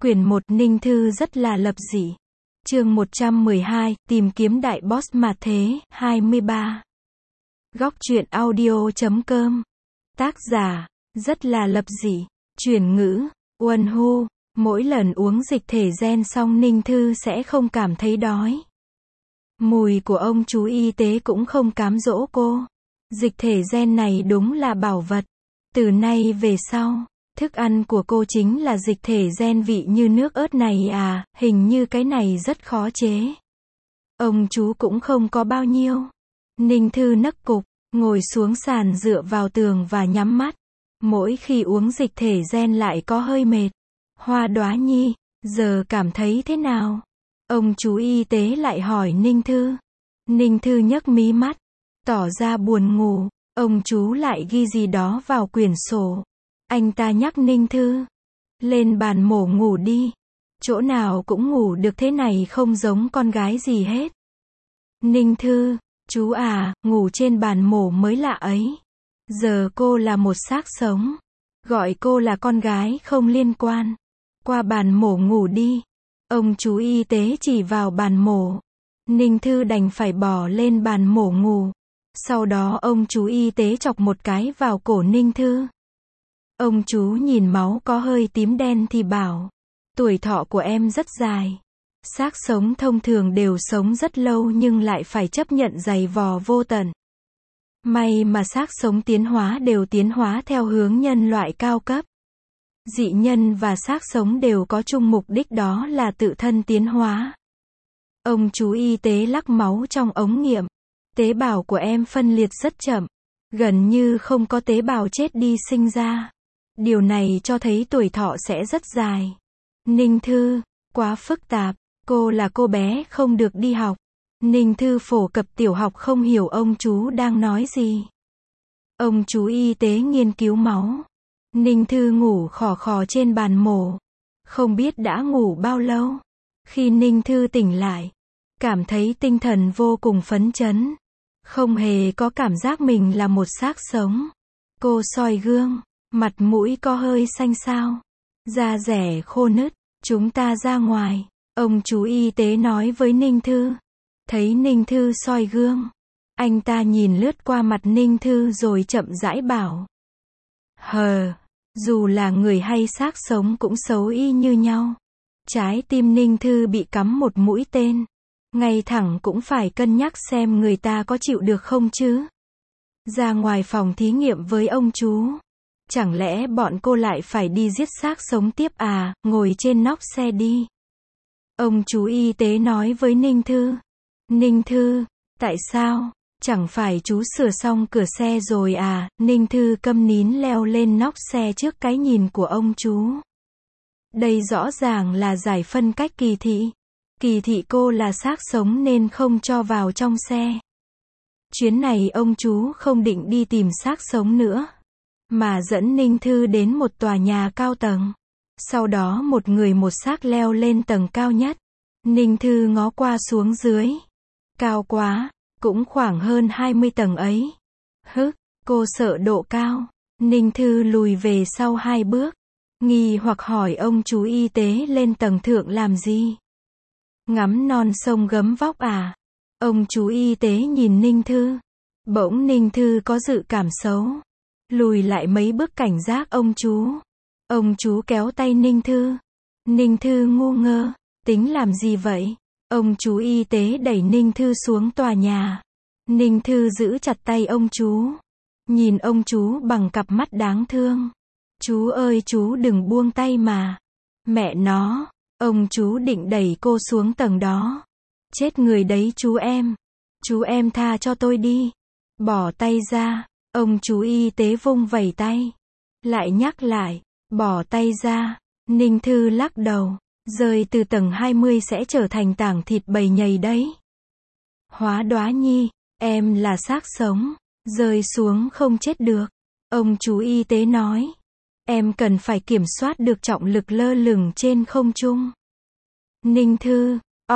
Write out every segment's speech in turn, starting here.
Quyển 1 Ninh Thư rất là lập dị. Chương 112, tìm kiếm đại boss mà thế, 23. Góc truyện audio.com. Tác giả, rất là lập dị. Chuyển ngữ, Uân Hu. Mỗi lần uống dịch thể gen xong Ninh Thư sẽ không cảm thấy đói. Mùi của ông chú y tế cũng không cám dỗ cô. Dịch thể gen này đúng là bảo vật. Từ nay về sau, thức ăn của cô chính là dịch thể gen vị như nước ớt này à, hình như cái này rất khó chế. Ông chú cũng không có bao nhiêu. Ninh Thư nấc cục, ngồi xuống sàn dựa vào tường và nhắm mắt. Mỗi khi uống dịch thể gen lại có hơi mệt. Hoa Đóa Nhi, giờ cảm thấy thế nào? Ông chú y tế lại hỏi Ninh Thư. Ninh Thư nhấc mí mắt, tỏ ra buồn ngủ. Ông chú lại ghi gì đó vào quyển sổ. Anh ta nhắc Ninh Thư, lên bàn mổ ngủ đi. Chỗ nào cũng ngủ được thế này không giống con gái gì hết. Ninh Thư, chú à, ngủ trên bàn mổ mới lạ ấy. Giờ cô là một xác sống. Gọi cô là con gái không liên quan. Qua bàn mổ ngủ đi. Ông chú y tế chỉ vào bàn mổ. Ninh Thư đành phải bò lên bàn mổ ngủ. Sau đó ông chú y tế chọc một cái vào cổ Ninh Thư. Ông chú nhìn máu có hơi tím đen thì bảo, tuổi thọ của em rất dài. Xác sống thông thường đều sống rất lâu nhưng lại phải chấp nhận giày vò vô tận. May mà xác sống tiến hóa đều tiến hóa theo hướng nhân loại cao cấp. Dị nhân và xác sống đều có chung mục đích, đó là tự thân tiến hóa. Ông chú y tế lắc máu trong ống nghiệm. Tế bào của em phân liệt rất chậm. Gần như không có tế bào chết đi sinh ra. Điều này cho thấy tuổi thọ sẽ rất dài. Ninh Thư, quá phức tạp. Cô là cô bé không được đi học. Ninh Thư phổ cập tiểu học không hiểu ông chú đang nói gì. Ông chú y tế nghiên cứu máu. Ninh Thư ngủ khò khò trên bàn mổ. Không biết đã ngủ bao lâu. Khi Ninh Thư tỉnh lại, cảm thấy tinh thần vô cùng phấn chấn. Không hề có cảm giác mình là một xác sống. Cô soi gương, mặt mũi có hơi xanh xao. Da dẻ khô nứt. Chúng ta ra ngoài. Ông chú y tế nói với Ninh Thư. Thấy Ninh Thư soi gương, anh ta nhìn lướt qua mặt Ninh Thư rồi chậm rãi bảo. Dù là người hay xác sống cũng xấu y như nhau. Trái tim Ninh Thư bị cắm một mũi tên. Ngay thẳng cũng phải cân nhắc xem người ta có chịu được không chứ. Ra ngoài phòng thí nghiệm với ông chú. Chẳng lẽ bọn cô lại phải đi giết xác sống tiếp à, ngồi trên nóc xe đi. Ông chú y tế nói với Ninh Thư. Ninh Thư, tại sao? Chẳng phải chú sửa xong cửa xe rồi à? Ninh Thư câm nín leo lên nóc xe trước cái nhìn của ông chú. Đây rõ ràng là giải phân cách kỳ thị. Kỳ thị cô là xác sống nên không cho vào trong xe. Chuyến này ông chú không định đi tìm xác sống nữa, mà dẫn Ninh Thư đến một tòa nhà cao tầng. Sau đó một người một xác leo lên tầng cao nhất. Ninh Thư ngó qua xuống dưới. Cao quá, cũng khoảng hơn 20 tầng ấy. Cô sợ độ cao. Ninh Thư lùi về sau 2 bước. Nghi hoặc hỏi ông chú y tế lên tầng thượng làm gì? Ngắm non sông gấm vóc à? Ông chú y tế nhìn Ninh Thư. Bỗng Ninh Thư có dự cảm xấu. Lùi lại mấy bước cảnh giác ông chú. Ông chú kéo tay Ninh Thư. Ninh Thư ngu ngơ. Tính làm gì vậy? Ông chú y tế đẩy Ninh Thư xuống tòa nhà. Ninh Thư giữ chặt tay ông chú. Nhìn ông chú bằng cặp mắt đáng thương. Chú ơi chú đừng buông tay mà. Mẹ nó, ông chú định đẩy cô xuống tầng đó. Chết người đấy chú em. Chú em tha cho tôi đi. Bỏ tay ra. Ông chú y tế vung vẩy tay. Lại nhắc lại. Bỏ tay ra. Ninh Thư lắc đầu. Rơi từ tầng 20 sẽ trở thành tảng thịt bầy nhầy đấy. Hóa Đóa Nhi, em là xác sống. Rơi xuống không chết được. Ông chú y tế nói. Em cần phải kiểm soát được trọng lực lơ lửng trên không trung. Ninh Thư,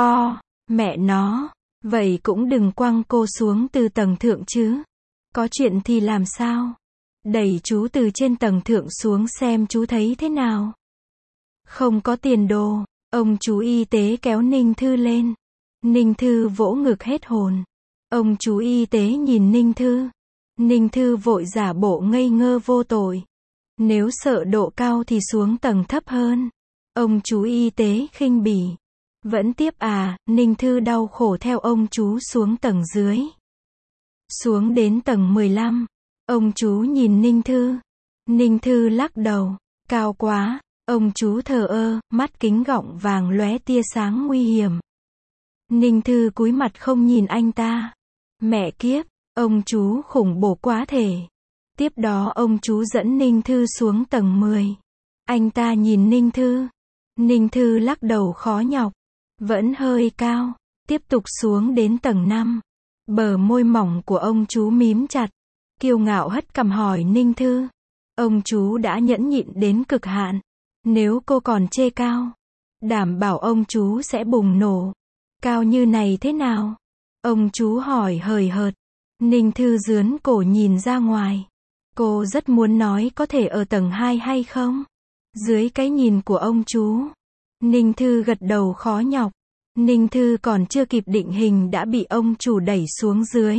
mẹ nó. Vậy cũng đừng quăng cô xuống từ tầng thượng chứ. Có chuyện thì làm sao? Đẩy chú từ trên tầng thượng xuống xem chú thấy thế nào. Không có tiền đồ. Ông chú y tế kéo Ninh Thư lên. Ninh Thư vỗ ngực hết hồn. Ông chú y tế nhìn Ninh Thư. Ninh Thư vội giả bộ ngây ngơ vô tội. Nếu sợ độ cao thì xuống tầng thấp hơn. Ông chú y tế khinh bỉ. Vẫn tiếp à, Ninh Thư đau khổ theo ông chú xuống tầng dưới. Xuống đến tầng 15. Ông chú nhìn Ninh Thư. Ninh Thư lắc đầu. Cao quá. Ông chú thờ ơ, mắt kính gọng vàng lóe tia sáng nguy hiểm. Ninh Thư cúi mặt không nhìn anh ta. Mẹ kiếp, ông chú khủng bố quá thể. Tiếp đó ông chú dẫn Ninh Thư xuống tầng 10. Anh ta nhìn Ninh Thư. Ninh Thư lắc đầu khó nhọc. Vẫn hơi cao. Tiếp tục xuống đến tầng 5. Bờ môi mỏng của ông chú mím chặt. Kiêu ngạo hất cằm hỏi Ninh Thư. Ông chú đã nhẫn nhịn đến cực hạn. Nếu cô còn chê cao, đảm bảo ông chú sẽ bùng nổ. Cao như này thế nào? Ông chú hỏi hời hợt. Ninh Thư dướn cổ nhìn ra ngoài. Cô rất muốn nói có thể ở tầng 2 hay không? Dưới cái nhìn của ông chú. Ninh Thư gật đầu khó nhọc. Ninh Thư còn chưa kịp định hình đã bị ông chủ đẩy xuống dưới.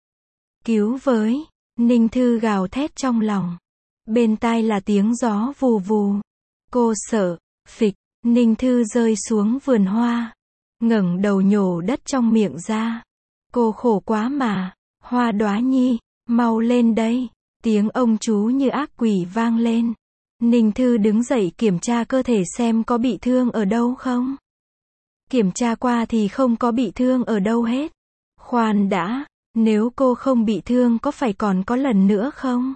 Cứu với. Ninh Thư gào thét trong lòng. Bên tai là tiếng gió vù vù. Cô sợ. Phịch. Ninh Thư rơi xuống vườn hoa. Ngẩng đầu nhổ đất trong miệng ra. Cô khổ quá mà. Hoa Đóa Nhi, mau lên đây. Tiếng ông chú như ác quỷ vang lên. Ninh Thư đứng dậy kiểm tra cơ thể xem có bị thương ở đâu không. Kiểm tra qua thì không có bị thương ở đâu hết. Khoan đã, nếu cô không bị thương có phải còn có lần nữa không?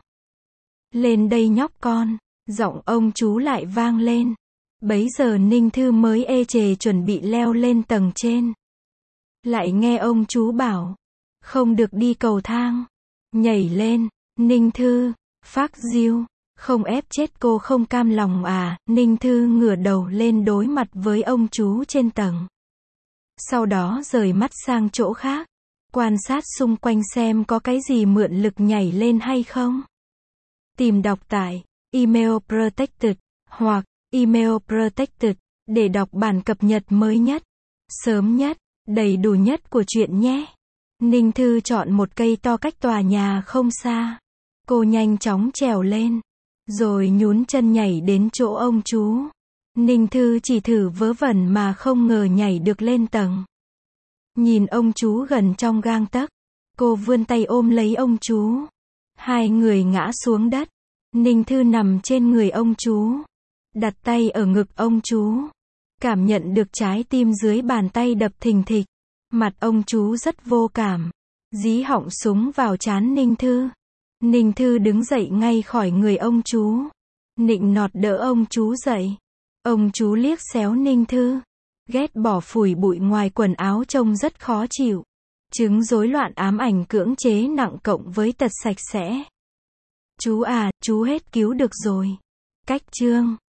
Lên đây nhóc con. Giọng ông chú lại vang lên. Bấy giờ Ninh Thư mới ê chề chuẩn bị leo lên tầng trên. Lại nghe ông chú bảo. Không được đi cầu thang. Nhảy lên. Ninh Thư. Phác diêu. Không ép chết cô không cam lòng à? Ninh Thư ngửa đầu lên đối mặt với ông chú trên tầng. Sau đó rời mắt sang chỗ khác. Quan sát xung quanh xem có cái gì mượn lực nhảy lên hay không. Tìm đọc tại Email Protected hoặc Email Protected để đọc bản cập nhật mới nhất, sớm nhất, đầy đủ nhất của truyện nhé. Ninh Thư chọn một cây to cách tòa nhà không xa. Cô nhanh chóng trèo lên, rồi nhún chân nhảy đến chỗ ông chú. Ninh Thư chỉ thử vớ vẩn mà không ngờ nhảy được lên tầng. Nhìn ông chú gần trong gang tấc, cô vươn tay ôm lấy ông chú. Hai người ngã xuống đất. Ninh Thư nằm trên người ông chú, đặt tay ở ngực ông chú, cảm nhận được trái tim dưới bàn tay đập thình thịch. Mặt ông chú rất vô cảm, dí họng súng vào trán Ninh Thư. Ninh Thư đứng dậy ngay khỏi người ông chú, nịnh nọt đỡ ông chú dậy. Ông chú liếc xéo Ninh Thư, ghét bỏ phủi bụi ngoài quần áo trông rất khó chịu. Chứng rối loạn ám ảnh cưỡng chế nặng cộng với tật sạch sẽ. Chú à, chú hết cứu được rồi. Cách chương